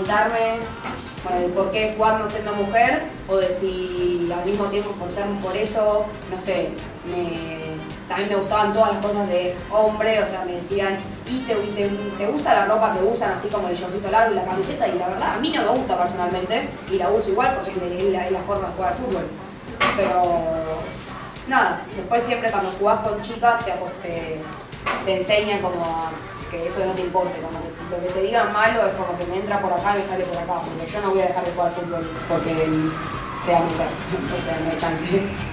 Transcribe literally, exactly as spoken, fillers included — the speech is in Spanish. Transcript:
preguntarme, bueno, de por qué jugar no siendo mujer, o de si al mismo tiempo esforzarme por eso, no sé, me, también me gustaban todas las cosas de hombre, o sea, me decían, ¿y te, te, te gusta la ropa que usan, así como el shortcito largo y la camiseta? Y la verdad, a mí no me gusta personalmente, y la uso igual porque es la, es la forma de jugar al fútbol. Pero, nada, después siempre cuando jugás con chicas te, te, te enseñan como a que eso no te importe, como que lo que te digan malo es como que me entra por acá y me sale por acá, porque yo no voy a dejar de jugar al fútbol porque sea mujer, o sea, no hay chance.